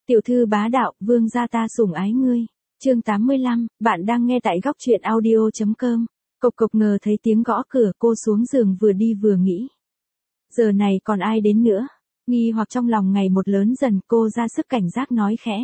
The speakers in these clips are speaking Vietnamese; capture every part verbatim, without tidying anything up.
Tiểu thư bá đạo, vương gia ta sủng ái ngươi. Chương tám mươi lăm, bạn đang nghe tại góc truyện audio chấm com. Cộc cộc ngờ thấy tiếng gõ cửa, cô xuống giường vừa đi vừa nghĩ. Giờ này còn ai đến nữa? Nghi hoặc trong lòng ngày một lớn dần, cô ra sức cảnh giác nói khẽ.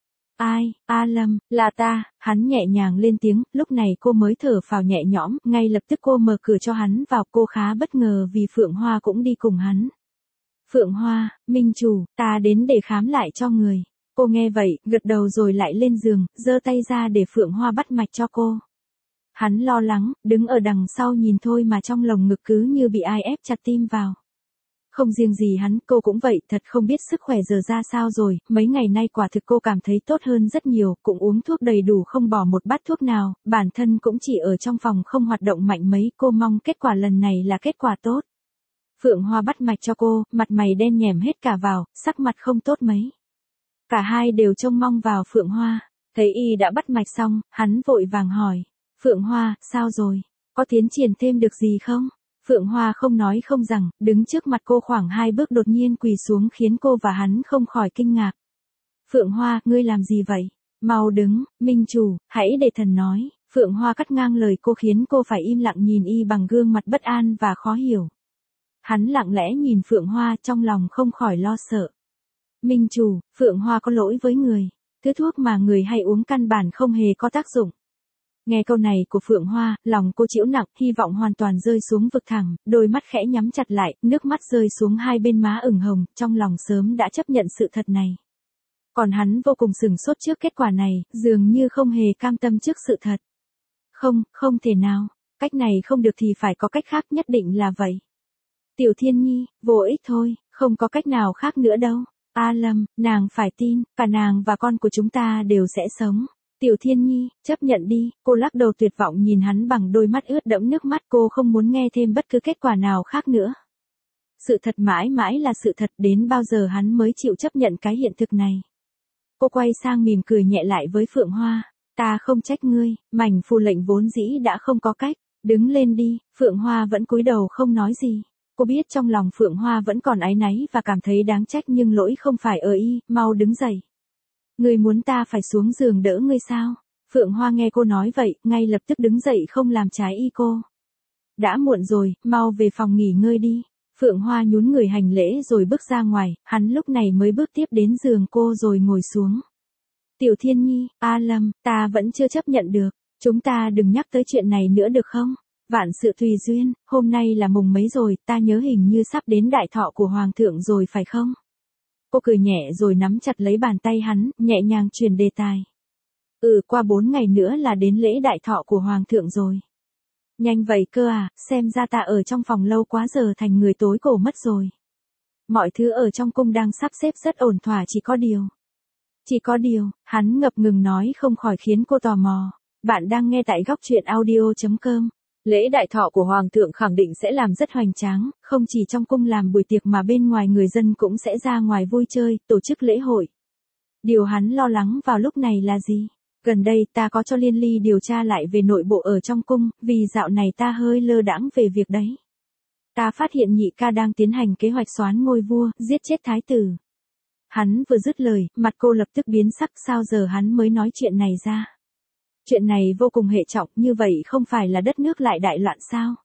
Ai, A Lâm, là ta. Hắn nhẹ nhàng lên tiếng, lúc này cô mới thở phào nhẹ nhõm, ngay lập tức cô mở cửa cho hắn vào. Cô khá bất ngờ vì Phượng Hoa cũng đi cùng hắn. Phượng Hoa, minh chủ, ta đến để khám lại cho người. Cô nghe vậy, gật đầu rồi lại lên giường, giơ tay ra để Phượng Hoa bắt mạch cho cô. Hắn lo lắng, đứng ở đằng sau nhìn thôi mà trong lồng ngực cứ như bị ai ép chặt tim vào. Không riêng gì hắn, cô cũng vậy, thật không biết sức khỏe giờ ra sao rồi, mấy ngày nay quả thực cô cảm thấy tốt hơn rất nhiều, cũng uống thuốc đầy đủ không bỏ một bát thuốc nào, bản thân cũng chỉ ở trong phòng không hoạt động mạnh mấy, cô mong kết quả lần này là kết quả tốt. Phượng Hoa bắt mạch cho cô, mặt mày đen nhẻm hết cả vào, sắc mặt không tốt mấy. Cả hai đều trông mong vào Phượng Hoa, thấy y đã bắt mạch xong, hắn vội vàng hỏi. Phượng Hoa, sao rồi? Có tiến triển thêm được gì không? Phượng Hoa không nói không rằng, đứng trước mặt cô khoảng hai bước đột nhiên quỳ xuống khiến cô và hắn không khỏi kinh ngạc. Phượng Hoa, ngươi làm gì vậy? Mau đứng, minh chủ, hãy để thần nói. Phượng Hoa cắt ngang lời cô khiến cô phải im lặng nhìn y bằng gương mặt bất an và khó hiểu. Hắn lặng lẽ nhìn Phượng Hoa trong lòng không khỏi lo sợ. Minh chủ, Phượng Hoa có lỗi với người. Thứ thuốc mà người hay uống căn bản không hề có tác dụng. Nghe câu này của Phượng Hoa, lòng cô chịu nặng, hy vọng hoàn toàn rơi xuống vực thẳm, đôi mắt khẽ nhắm chặt lại, nước mắt rơi xuống hai bên má ửng hồng, trong lòng sớm đã chấp nhận sự thật này. Còn hắn vô cùng sửng sốt trước kết quả này, dường như không hề cam tâm trước sự thật. Không, không thể nào, cách này không được thì phải có cách khác, nhất định là vậy. Tiểu Thiên Nhi, vô ích thôi, không có cách nào khác nữa đâu. A Lâm, nàng phải tin, cả nàng và con của chúng ta đều sẽ sống. Tiểu Thiên Nhi, chấp nhận đi, cô lắc đầu tuyệt vọng nhìn hắn bằng đôi mắt ướt đẫm nước mắt, cô không muốn nghe thêm bất cứ kết quả nào khác nữa. Sự thật mãi mãi là sự thật, đến bao giờ hắn mới chịu chấp nhận cái hiện thực này. Cô quay sang mỉm cười nhẹ lại với Phượng Hoa, ta không trách ngươi, mảnh phù lệnh vốn dĩ đã không có cách, đứng lên đi. Phượng Hoa vẫn cúi đầu không nói gì. Cô biết trong lòng Phượng Hoa vẫn còn áy náy và cảm thấy đáng trách nhưng lỗi không phải ở y, mau đứng dậy. Ngươi muốn ta phải xuống giường đỡ ngươi sao? Phượng Hoa nghe cô nói vậy, ngay lập tức đứng dậy không làm trái y cô. Đã muộn rồi, mau về phòng nghỉ ngơi đi. Phượng Hoa nhún người hành lễ rồi bước ra ngoài, hắn lúc này mới bước tiếp đến giường cô rồi ngồi xuống. Tiểu Thiên Nhi, A Lâm, ta vẫn chưa chấp nhận được, chúng ta đừng nhắc tới chuyện này nữa được không? Vạn sự tùy duyên, hôm nay là mùng mấy rồi, ta nhớ hình như sắp đến đại thọ của Hoàng thượng rồi phải không? Cô cười nhẹ rồi nắm chặt lấy bàn tay hắn, nhẹ nhàng truyền đề tài. Ừ, qua bốn ngày nữa là đến lễ đại thọ của Hoàng thượng rồi. Nhanh vậy cơ à, xem ra ta ở trong phòng lâu quá giờ thành người tối cổ mất rồi. Mọi thứ ở trong cung đang sắp xếp rất ổn thỏa, chỉ có điều. Chỉ có điều, hắn ngập ngừng nói không khỏi khiến cô tò mò. Bạn đang nghe tại góc truyện audio chấm com. Lễ đại thọ của Hoàng thượng khẳng định sẽ làm rất hoành tráng, không chỉ trong cung làm buổi tiệc mà bên ngoài người dân cũng sẽ ra ngoài vui chơi, tổ chức lễ hội. Điều hắn lo lắng vào lúc này là gì? Gần đây ta có cho Liên Ly điều tra lại về nội bộ ở trong cung, vì dạo này ta hơi lơ đãng về việc đấy. Ta phát hiện nhị ca đang tiến hành kế hoạch soán ngôi vua, giết chết thái tử. Hắn vừa dứt lời, mặt cô lập tức biến sắc, sao giờ hắn mới nói chuyện này ra? Chuyện này vô cùng hệ trọng, như vậy không phải là đất nước lại đại loạn sao?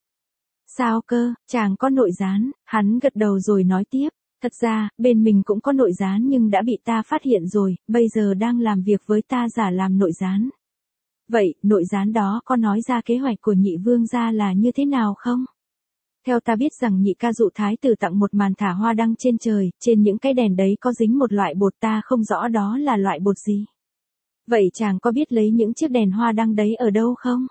Sao cơ, chàng có nội gián? Hắn gật đầu rồi nói tiếp, thật ra, bên mình cũng có nội gián nhưng đã bị ta phát hiện rồi, bây giờ đang làm việc với ta giả làm nội gián. Vậy, nội gián đó có nói ra kế hoạch của nhị vương gia là như thế nào không? Theo ta biết rằng nhị ca dụ thái tử tặng một màn thả hoa đăng trên trời, trên những cái đèn đấy có dính một loại bột, ta không rõ đó là loại bột gì. Vậy chàng có biết lấy những chiếc đèn hoa đăng đấy ở đâu không?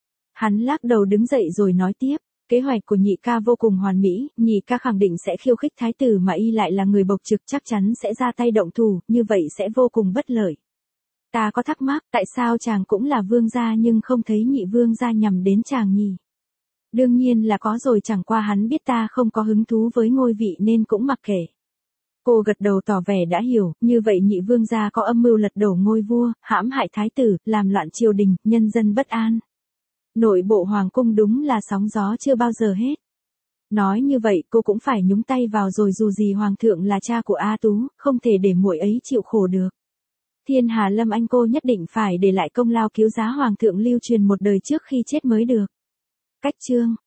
Hắn lắc đầu đứng dậy rồi nói tiếp, kế hoạch của nhị ca vô cùng hoàn mỹ, nhị ca khẳng định sẽ khiêu khích thái tử mà y lại là người bộc trực, chắc chắn sẽ ra tay động thủ, như vậy sẽ vô cùng bất lợi. Ta có thắc mắc, tại sao chàng cũng là vương gia nhưng không thấy nhị vương gia nhằm đến chàng nhỉ? Đương nhiên là có rồi, chẳng qua hắn biết ta không có hứng thú với ngôi vị nên cũng mặc kệ. Cô gật đầu tỏ vẻ đã hiểu, như vậy nhị vương gia có âm mưu lật đổ ngôi vua, hãm hại thái tử, làm loạn triều đình, nhân dân bất an. Nội bộ hoàng cung đúng là sóng gió chưa bao giờ hết. Nói như vậy cô cũng phải nhúng tay vào rồi, dù gì hoàng thượng là cha của A Tú, không thể để muội ấy chịu khổ được. Thiên Hà Lâm Anh cô nhất định phải để lại công lao cứu giá hoàng thượng lưu truyền một đời trước khi chết mới được. Cách chương